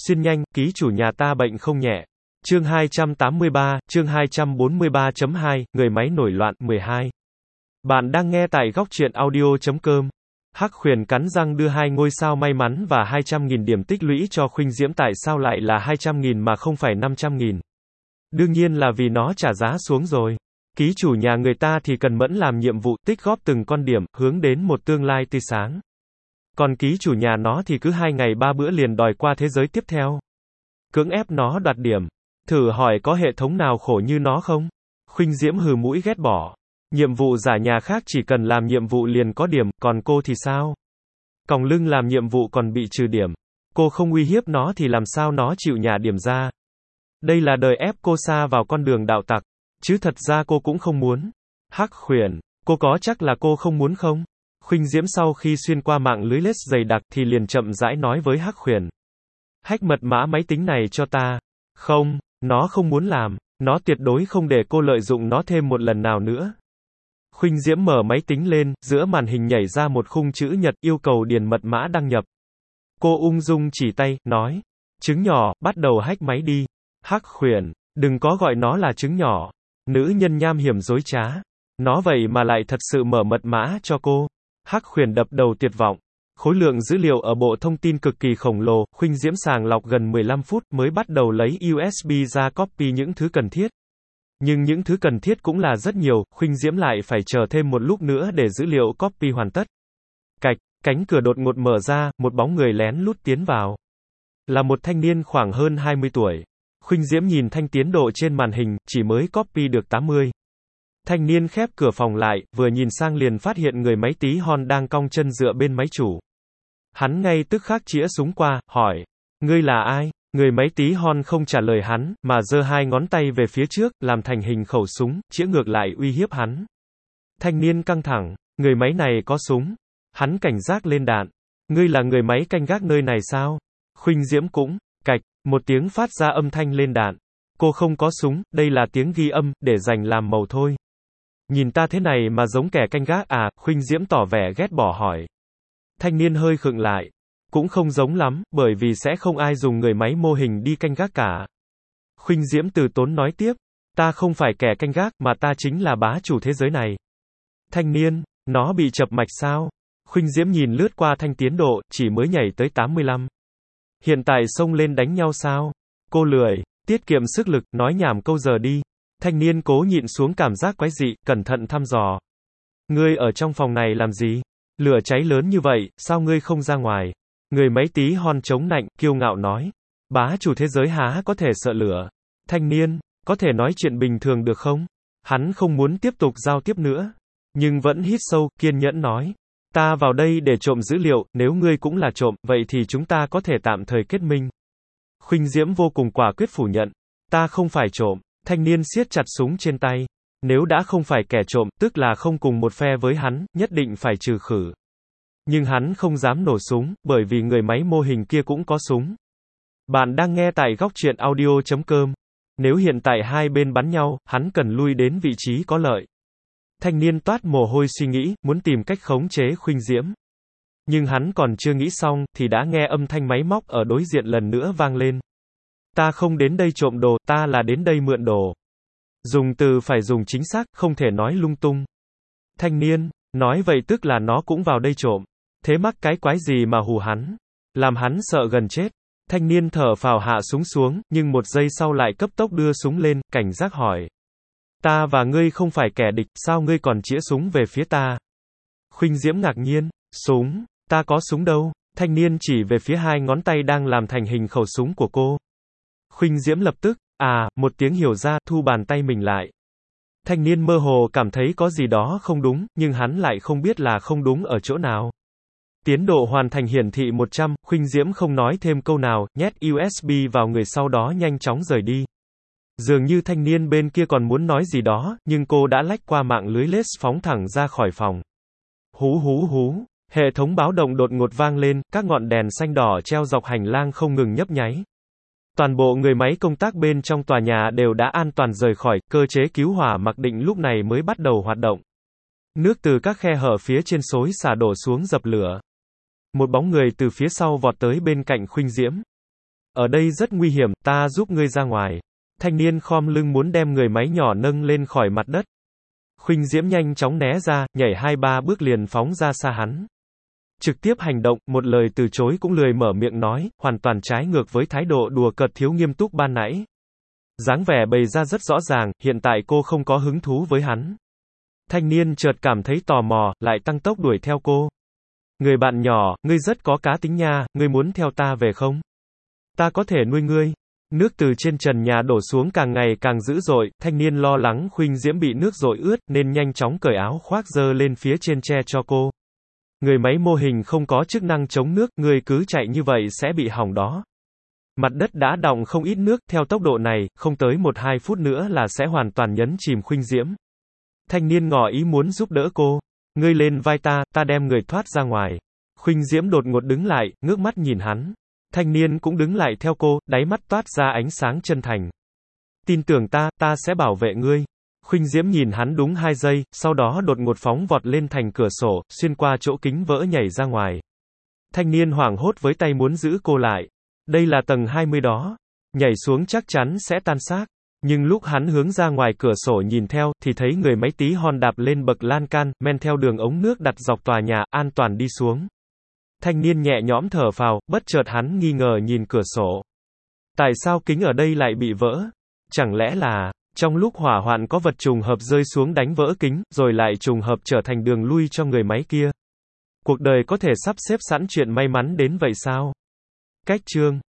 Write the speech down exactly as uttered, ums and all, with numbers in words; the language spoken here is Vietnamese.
Xin nhanh, ký chủ nhà ta bệnh không nhẹ. Chương hai trăm tám mươi ba, chương hai trăm bốn mươi ba chấm hai, người máy nổi loạn, mười hai. Bạn đang nghe tại góc truyện audio chấm com. Hắc Huyền cắn răng đưa hai ngôi sao may mắn và hai trăm nghìn điểm tích lũy cho Khuynh Diễm, tại sao lại là hai trăm nghìn mà không phải năm trăm nghìn? Đương nhiên là vì nó trả giá xuống rồi. Ký chủ nhà người ta thì cần mẫn làm nhiệm vụ, tích góp từng con điểm, hướng đến một tương lai tươi sáng. Còn ký chủ nhà nó thì cứ hai ngày ba bữa liền đòi qua thế giới tiếp theo. Cưỡng ép nó đoạt điểm. Thử hỏi có hệ thống nào khổ như nó không? Khuynh Diễm hừ mũi ghét bỏ. Nhiệm vụ giả nhà khác chỉ cần làm nhiệm vụ liền có điểm, còn cô thì sao? Còng lưng làm nhiệm vụ còn bị trừ điểm. Cô không uy hiếp nó thì làm sao nó chịu nhả điểm ra? Đây là đời ép cô sa vào con đường đạo tặc. Chứ thật ra cô cũng không muốn. Hắc Huyền, cô có chắc là cô không muốn không? Khuynh Diễm sau khi xuyên qua mạng lưới lết dày đặc thì liền chậm rãi nói với Hắc Huyền. Hack mật mã máy tính này cho ta. Không, nó không muốn làm. Nó tuyệt đối không để cô lợi dụng nó thêm một lần nào nữa. Khuynh Diễm mở máy tính lên, giữa màn hình nhảy ra một khung chữ nhật yêu cầu điền mật mã đăng nhập. Cô ung dung chỉ tay, nói. Trứng nhỏ, bắt đầu hack máy đi. Hắc Huyền, đừng có gọi nó là trứng nhỏ. Nữ nhân nham hiểm dối trá. Nó vậy mà lại thật sự mở mật mã cho cô. Hắc Huyền đập đầu tuyệt vọng. Khối lượng dữ liệu ở bộ thông tin cực kỳ khổng lồ, Khuynh Diễm sàng lọc gần mười lăm phút mới bắt đầu lấy u ét bê ra copy những thứ cần thiết. Nhưng những thứ cần thiết cũng là rất nhiều, Khuynh Diễm lại phải chờ thêm một lúc nữa để dữ liệu copy hoàn tất. Cạch, cánh cửa đột ngột mở ra, một bóng người lén lút tiến vào. Là một thanh niên khoảng hơn hai mươi tuổi. Khuynh Diễm nhìn thanh tiến độ trên màn hình, chỉ mới copy được tám mươi. Thanh niên khép cửa phòng lại, vừa nhìn sang liền phát hiện người máy tí hon đang cong chân dựa bên máy chủ. Hắn ngay tức khắc chĩa súng qua, hỏi. Ngươi là ai? Người máy tí hon không trả lời hắn, mà giơ hai ngón tay về phía trước, làm thành hình khẩu súng, chĩa ngược lại uy hiếp hắn. Thanh niên căng thẳng. Người máy này có súng. Hắn cảnh giác lên đạn. Ngươi là người máy canh gác nơi này sao? Khuynh Diễm cũng, cạch, một tiếng phát ra âm thanh lên đạn. Cô không có súng, đây là tiếng ghi âm, để dành làm màu thôi. Nhìn ta thế này mà giống kẻ canh gác à? Khuynh Diễm tỏ vẻ ghét bỏ hỏi. Thanh niên hơi khựng lại. Cũng không giống lắm, bởi vì sẽ không ai dùng người máy mô hình đi canh gác cả. Khuynh Diễm từ tốn nói tiếp. Ta không phải kẻ canh gác, mà ta chính là bá chủ thế giới này. Thanh niên, nó bị chập mạch sao? Khuynh Diễm nhìn lướt qua thanh tiến độ, chỉ mới nhảy tới tám mươi lăm. Hiện tại xông lên đánh nhau sao? Cô lười, tiết kiệm sức lực, nói nhảm câu giờ đi. Thanh niên cố nhịn xuống cảm giác quái dị, cẩn thận thăm dò. Ngươi ở trong phòng này làm gì? Lửa cháy lớn như vậy, sao ngươi không ra ngoài? Người máy tí hon chống nạnh, kiêu ngạo nói. Bá chủ thế giới há có thể sợ lửa? Thanh niên, có thể nói chuyện bình thường được không? Hắn không muốn tiếp tục giao tiếp nữa. Nhưng vẫn hít sâu, kiên nhẫn nói. Ta vào đây để trộm dữ liệu, nếu ngươi cũng là trộm, vậy thì chúng ta có thể tạm thời kết minh. Khuynh Diễm vô cùng quả quyết phủ nhận. Ta không phải trộm. Thanh niên siết chặt súng trên tay. Nếu đã không phải kẻ trộm, tức là không cùng một phe với hắn, nhất định phải trừ khử. Nhưng hắn không dám nổ súng, bởi vì người máy mô hình kia cũng có súng. Bạn đang nghe tại góc truyện audio chấm com. Nếu hiện tại hai bên bắn nhau, hắn cần lui đến vị trí có lợi. Thanh niên toát mồ hôi suy nghĩ, muốn tìm cách khống chế Khuynh Diễm. Nhưng hắn còn chưa nghĩ xong, thì đã nghe âm thanh máy móc ở đối diện lần nữa vang lên. Ta không đến đây trộm đồ, ta là đến đây mượn đồ. Dùng từ phải dùng chính xác, không thể nói lung tung. Thanh niên, nói vậy tức là nó cũng vào đây trộm. Thế mắc cái quái gì mà hù hắn? Làm hắn sợ gần chết. Thanh niên thở phào hạ súng xuống, nhưng một giây sau lại cấp tốc đưa súng lên, cảnh giác hỏi. Ta và ngươi không phải kẻ địch, sao ngươi còn chĩa súng về phía ta? Khuynh Diễm ngạc nhiên. Súng? Ta có súng đâu? Thanh niên chỉ về phía hai ngón tay đang làm thành hình khẩu súng của cô. Khuynh Diễm lập tức, à, một tiếng hiểu ra, thu bàn tay mình lại. Thanh niên mơ hồ cảm thấy có gì đó không đúng, nhưng hắn lại không biết là không đúng ở chỗ nào. Tiến độ hoàn thành hiển thị một trăm, Khuynh Diễm không nói thêm câu nào, nhét u ét bê vào người sau đó nhanh chóng rời đi. Dường như thanh niên bên kia còn muốn nói gì đó, nhưng cô đã lách qua mạng lưới lết phóng thẳng ra khỏi phòng. Hú hú hú, hệ thống báo động đột ngột vang lên, các ngọn đèn xanh đỏ treo dọc hành lang không ngừng nhấp nháy. Toàn bộ người máy công tác bên trong tòa nhà đều đã an toàn rời khỏi, cơ chế cứu hỏa mặc định lúc này mới bắt đầu hoạt động. Nước từ các khe hở phía trên xối xả đổ xuống dập lửa. Một bóng người từ phía sau vọt tới bên cạnh Khuynh Diễm. Ở đây rất nguy hiểm, ta giúp ngươi ra ngoài. Thanh niên khom lưng muốn đem người máy nhỏ nâng lên khỏi mặt đất. Khuynh Diễm nhanh chóng né ra, nhảy hai ba bước liền phóng ra xa hắn. Trực tiếp hành động, một lời từ chối cũng lười mở miệng nói, hoàn toàn trái ngược với thái độ đùa cợt thiếu nghiêm túc ban nãy. Dáng vẻ bày ra rất rõ ràng, hiện tại cô không có hứng thú với hắn. Thanh niên chợt cảm thấy tò mò, lại tăng tốc đuổi theo cô. Người bạn nhỏ, ngươi rất có cá tính nha, ngươi muốn theo ta về không? Ta có thể nuôi ngươi. Nước từ trên trần nhà đổ xuống càng ngày càng dữ dội, thanh niên lo lắng Khuynh Diễm bị nước dội ướt, nên nhanh chóng cởi áo khoác giơ lên phía trên che cho cô. Người máy mô hình không có chức năng chống nước, ngươi cứ chạy như vậy sẽ bị hỏng đó. Mặt đất đã đọng không ít nước, theo tốc độ này, không tới một hai phút nữa là sẽ hoàn toàn nhấn chìm Khuynh Diễm. Thanh niên ngỏ ý muốn giúp đỡ cô. Ngươi lên vai ta, ta đem người thoát ra ngoài. Khuynh Diễm đột ngột đứng lại, ngước mắt nhìn hắn. Thanh niên cũng đứng lại theo cô, đáy mắt toát ra ánh sáng chân thành. Tin tưởng ta, ta sẽ bảo vệ ngươi. Khuynh Diễm nhìn hắn đúng hai giây, sau đó đột ngột phóng vọt lên thành cửa sổ, xuyên qua chỗ kính vỡ nhảy ra ngoài. Thanh niên hoảng hốt với tay muốn giữ cô lại. Đây là tầng hai mươi đó. Nhảy xuống chắc chắn sẽ tan xác. Nhưng lúc hắn hướng ra ngoài cửa sổ nhìn theo, thì thấy người máy tí hon đạp lên bậc lan can, men theo đường ống nước đặt dọc tòa nhà, an toàn đi xuống. Thanh niên nhẹ nhõm thở phào, bất chợt hắn nghi ngờ nhìn cửa sổ. Tại sao kính ở đây lại bị vỡ? Chẳng lẽ là, trong lúc hỏa hoạn có vật trùng hợp rơi xuống đánh vỡ kính, rồi lại trùng hợp trở thành đường lui cho người máy kia? Cuộc đời có thể sắp xếp sẵn chuyện may mắn đến vậy sao? Cách chương